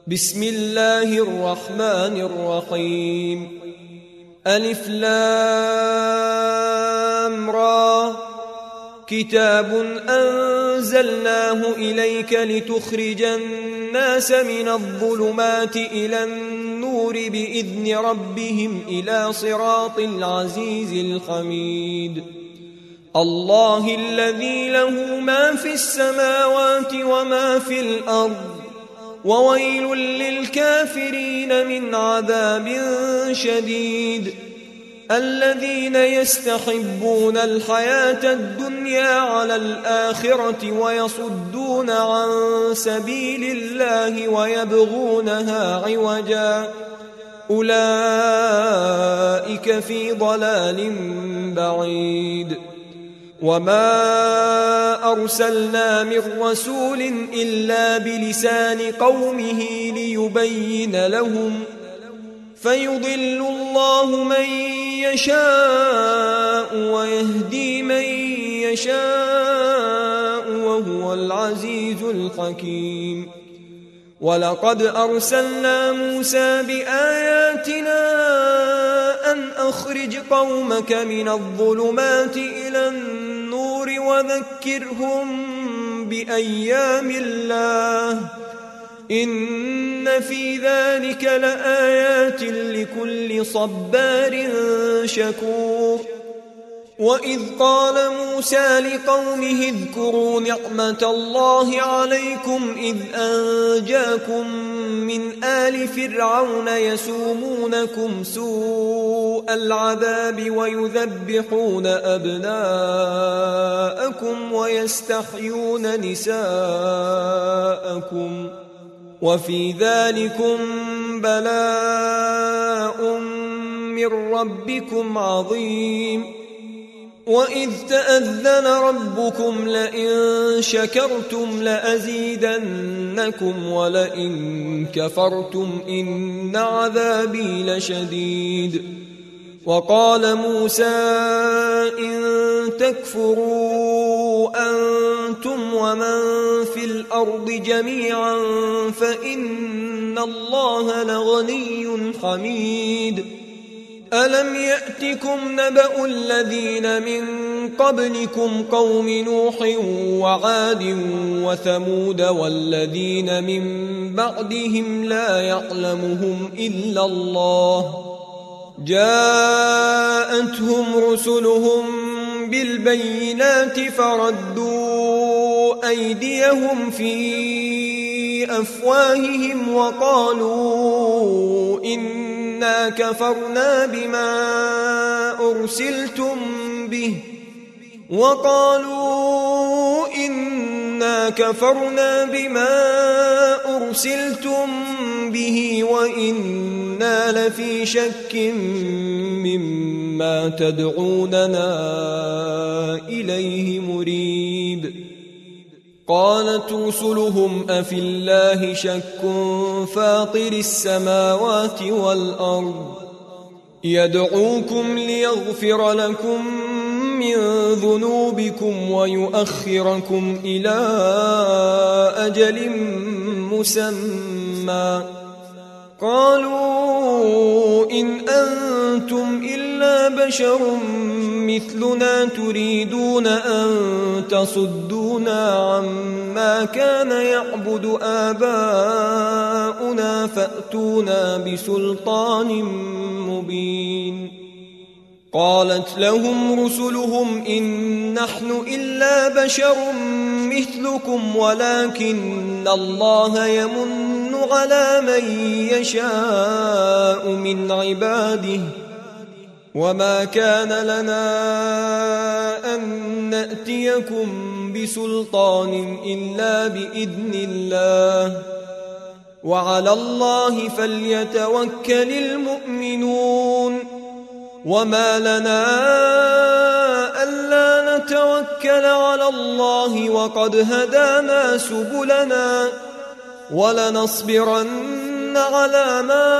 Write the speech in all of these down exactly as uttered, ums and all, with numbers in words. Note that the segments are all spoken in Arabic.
بسم الله الرحمن الرحيم. ألف لام را. كتاب أنزلناه إليك لتخرج الناس من الظلمات إلى النور بإذن ربهم إلى صراط العزيز الحميد. الله الذي له ما في السماوات وما في الأرض، وويل للكافرين من عذاب شديد. الذين يستحبون الحياة الدنيا على الآخرة ويصدون عن سبيل الله ويبغونها عوجا، أولئك في ضلال بعيد. وما أرسلنا من رسول إلا بلسان قومه ليبين لهم، فيضل الله من يشاء ويهدي من يشاء وهو العزيز الحكيم. ولقد أرسلنا موسى بآياتنا أن أخرج قومك من الظلمات إلى النور وذكرهم بأيام الله، إن في ذلك لآيات لكل صبار شكور. وإذ قال موسى لقومه اذكروا نعمة الله عليكم إذ أنجاكم من آل فرعون يسومونكم سوء العذاب ويذبحون أبناءكم ويستحيون نساءكم، وفي ذلكم بلاء من ربكم عظيم. وإذ تأذن ربكم لئن شكرتم لأزيدنكم ولئن كفرتم إن عذابي لشديد. وقال موسى إن تكفروا أنتم ومن في الأرض جميعا فإن الله لغني حميد. ألم يأتكم نبأ الذين من قبلكم قوم نوح وعاد وثمود والذين من بعدهم لا يعلمهم إلا الله، جاءتهم رسلهم بالبينات فردوا أيديهم في أفواههم وقالوا إنا كفرنا بما أرسلتم به وقالوا إنا كفرنا بما أرسلتم به وإنا لفي شك مما تدعوننا إليه مريب. قالت رسلهم أفي الله شك فاطر السماوات والأرض يدعوكم ليغفر لكم من ذنوبكم ويؤخركم إلى أجل مسمى، قالوا إن أنتم إلا بشر مثلنا تريدون أن تصدونا عما كان يعبد آباؤنا فأتونا بسلطان مبين. قالت لهم رسلهم إن نحن إلا بشر مثلكم ولكن الله يمن على من يشاء من عباده، وما كان لنا أن نأتيكم بسلطان إلا بإذن الله، وعلى الله فليتوكل المؤمنون. وما لنا ألا نتوكل على الله وقد هدانا سبلنا ولنصبرن على ما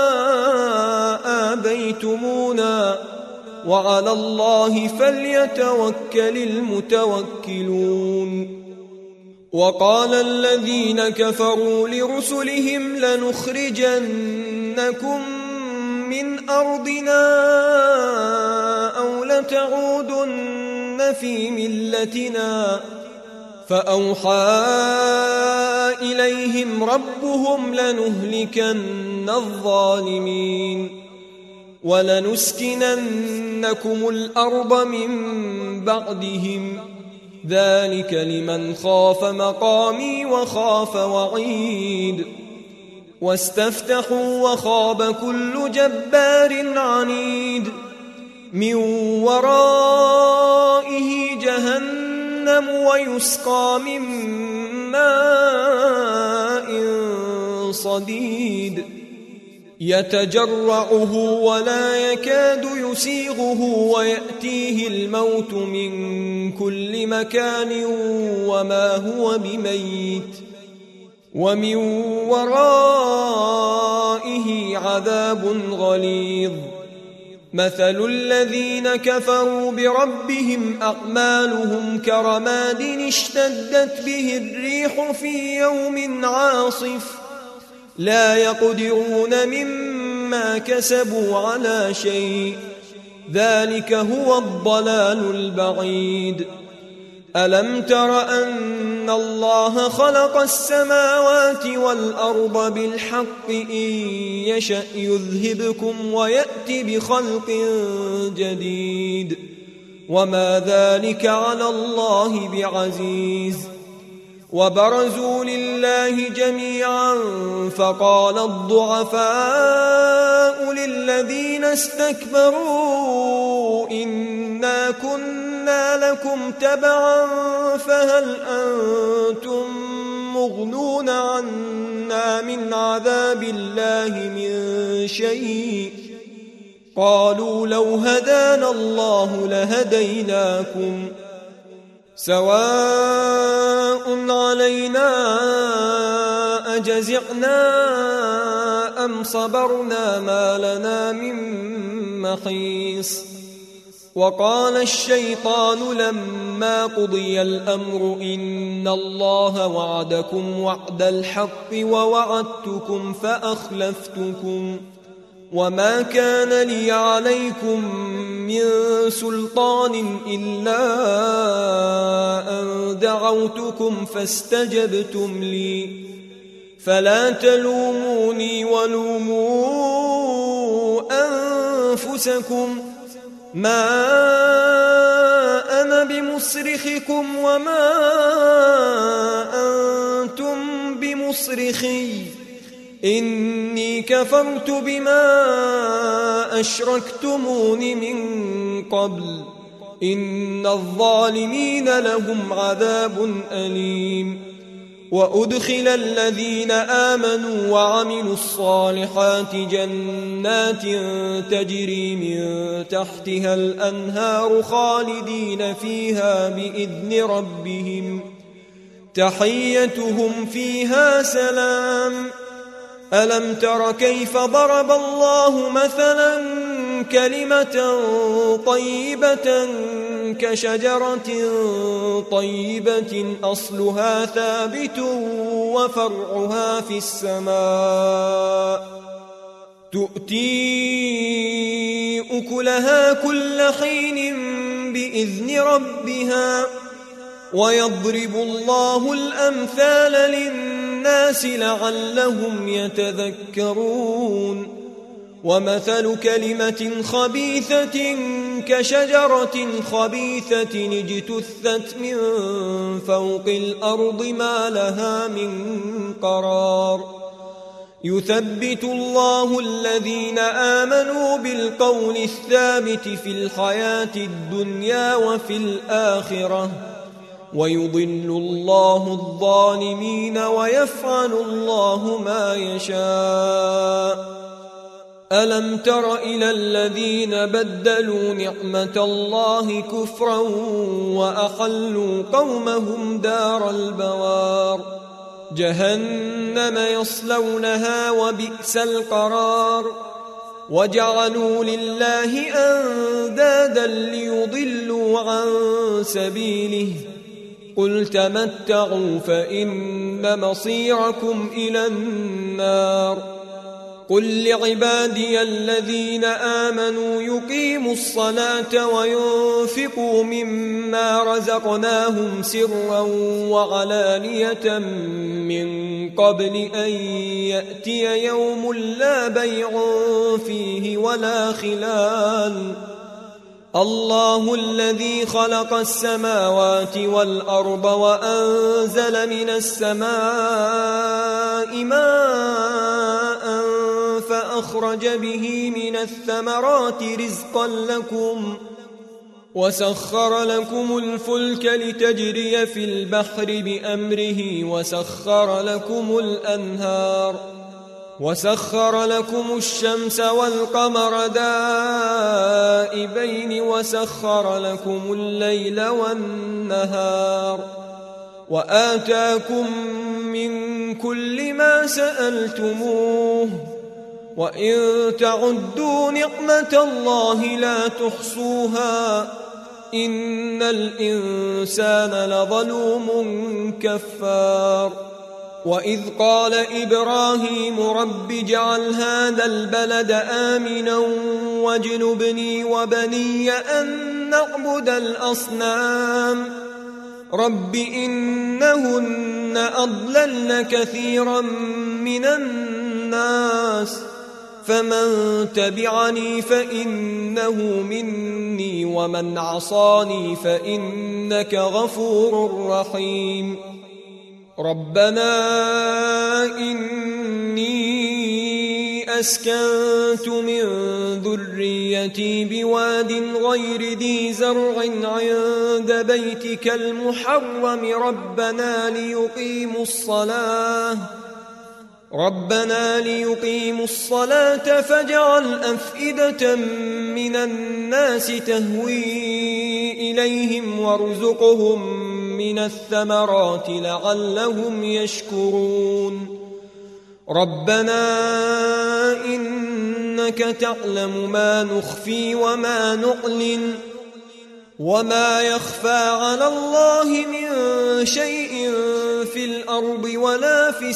آبيتمونا وعلى الله فليتوكل المتوكلون. وقال الذين كفروا لرسلهم لنخرجنكم من أرضنا أو لتعودن في ملتنا فأوحى إليهم ربهم لنهلكن الظالمين ولنسكننكم الأرض من بعدهم ذلك لمن خاف مقامي وخاف وعيد واستفتحوا وخاب كل جبار عنيد من ورائه جهنم ويسقى من ماء صديد يتجرعه ولا يكاد يسيغه ويأتيه الموت من كل مكان وما هو بميت ومن ورائه عذاب غليظ مثل الذين كفروا بربهم أعمالهم كرماد اشتدت به الريح في يوم عاصف لا يقدرون مما كسبوا على شيء ذلك هو الضلال البعيد ألم تر أن الله خلق السماوات والأرض بالحق إن يشأ يذهبكم ويأتي بخلق جديد وما ذلك على الله بعزيز وبرزوا لله جميعا فقال الضعفاء للذين استكبروا إنا كنا لكم تبعا فهل أنتم مغنون عنا من عذاب الله من شيء قالوا لو هدانا الله لهديناكم سواء علينا أجزعنا أم صبرنا ما لنا من محيص وقال الشيطان لما قضي الأمر إن الله وعدكم وعد الحق ووعدتكم فأخلفتكم وما كان لي عليكم من سلطان إلا أن دعوتكم فاستجبتم لي فلا تلوموني ولوموا أنفسكم ما أنا بمصرخكم وما أنتم بمصرخي إني كفرت بما أشركتمون من قبل إن الظالمين لهم عذاب أليم وأدخل الذين آمنوا وعملوا الصالحات جنات تجري من تحتها الأنهار خالدين فيها بإذن ربهم تحيتهم فيها سلام ألم تر كيف ضرب الله مثلا كلمة طيبة كشجرة طيبة أصلها ثابت وفرعها في السماء تؤتي أكلها كل حين بإذن ربها ويضرب الله الأمثال للناس لعلهم يتذكرون ومثل كلمة خبيثة كشجرة خبيثة اجتثت من فوق الأرض ما لها من قرار يثبت الله الذين آمنوا بالقول الثابت في الحياة الدنيا وفي الآخرة ويضل الله الظالمين ويفعل الله ما يشاء ألم تر إلى الذين بدلوا نعمة الله كفرا وأحلوا قومهم دار البوار جهنم يصلونها وبئس القرار وجعلوا لله أندادا ليضلوا عن سبيله قل تمتعوا فإن مصيركم إلى النار قل لعبادي الذين آمنوا يقيموا الصلاة وينفقوا مما رزقناهم سرا وعلانية من قبل أن يأتي يوم لا بيع فيه ولا خلال الله الذي خلق السماوات والأرض وأنزل من السماء ماء فأخرج به من الثمرات رزقا لكم وسخر لكم الفلك لتجري في البحر بأمره وسخر لكم الأنهار وسخر لكم الشمس والقمر دائبين وسخر لكم الليل والنهار وآتاكم من كل ما سألتموه وإن تعدوا نعمة الله لا تحصوها إن الإنسان لظلوم كفار وإذ قال إبراهيم رب اجعل هذا البلد آمنا واجنبني وبني أن نعبد الأصنام رب إنهن أضللن كثيرا من الناس فمن تبعني فإنه مني ومن عصاني فإنك غفور رحيم ربنا إني أسكنت من ذريتي بواد غير ذي زرع عند بيتك المحرم ربنا ليقيموا الصلاة ربنا ليقيموا الصلاة فاجعل أفئدة من الناس تهوي إليهم وارزقهم من الثمرات لعلهم يشكرون ربنا إنك تعلم ما نخفي وما نعلن وما يخفى على الله من شيء في الأرض ولا في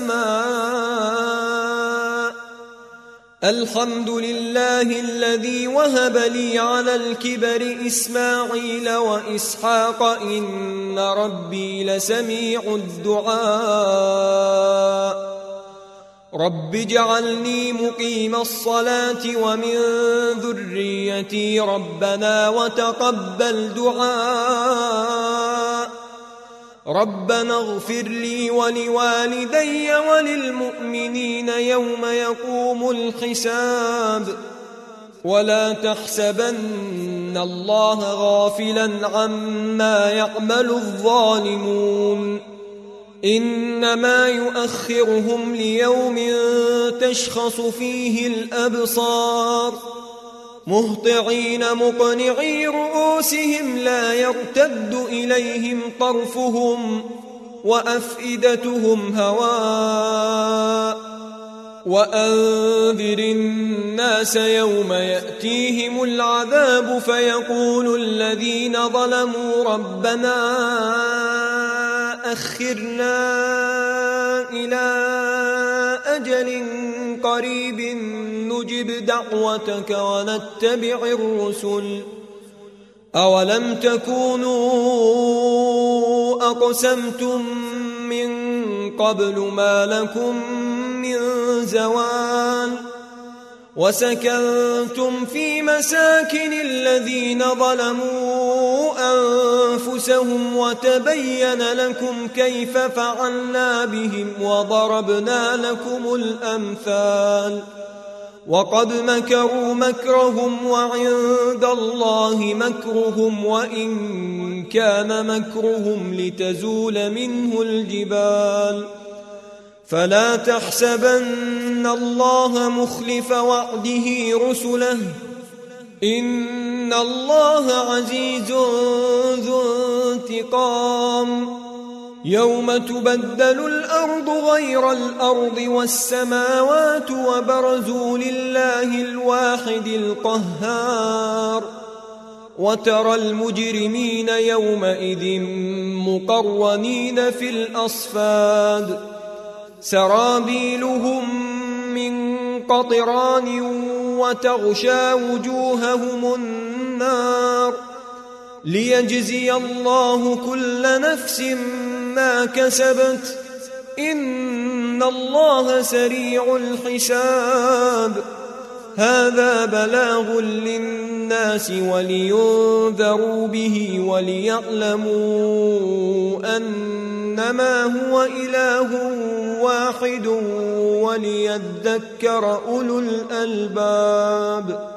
السماء الحمد لله الذي وهب لي على الكبر إسماعيل وإسحاق إن ربي لسميع الدعاء رب اجعلني مقيم الصلاة ومن ذريتي ربنا وتقبل دعاء ربنا اغفر لي ولوالدي وللمؤمنين يوم يقوم الحساب ولا تحسبن الله غافلا عما يعمل الظالمون إنما يؤخرهم ليوم تشخص فيه الأبصار مهطعين مقنعي رؤوسهم لا يرتد إليهم طرفهم وأفئدتهم هواء وأنذر الناس يوم يأتيهم العذاب فيقول الذين ظلموا ربنا أخرنا إلى أجل قريب نجب دعوتك ونتبع الرسل أولم تكونوا أقسمتم من قبل ما لكم من زوال وسكنتم في مساكن الذين ظلموا أنفسهم وتبين لكم كيف فعلنا بهم وضربنا لكم الأمثال وقد مكروا مكرهم وعند الله مكرهم وإن كان مكرهم لتزول منه الجبال فلا تحسبن الله مخلف وعده رسله إن الله عزيز ذو انتقام يوم تبدل الأرض غير الأرض والسماوات وبرزوا لله الواحد القهار وترى المجرمين يومئذ مقرنين في الأصفاد سرابيلهم من قطران وتغشى وجوههم النار ليجزي الله كل نفس ما كسبت إن الله سريع الحساب هذا بلاغ للناس ولينذروا به وليعلموا أنما هو إله واحد وليذكر أولو الألباب.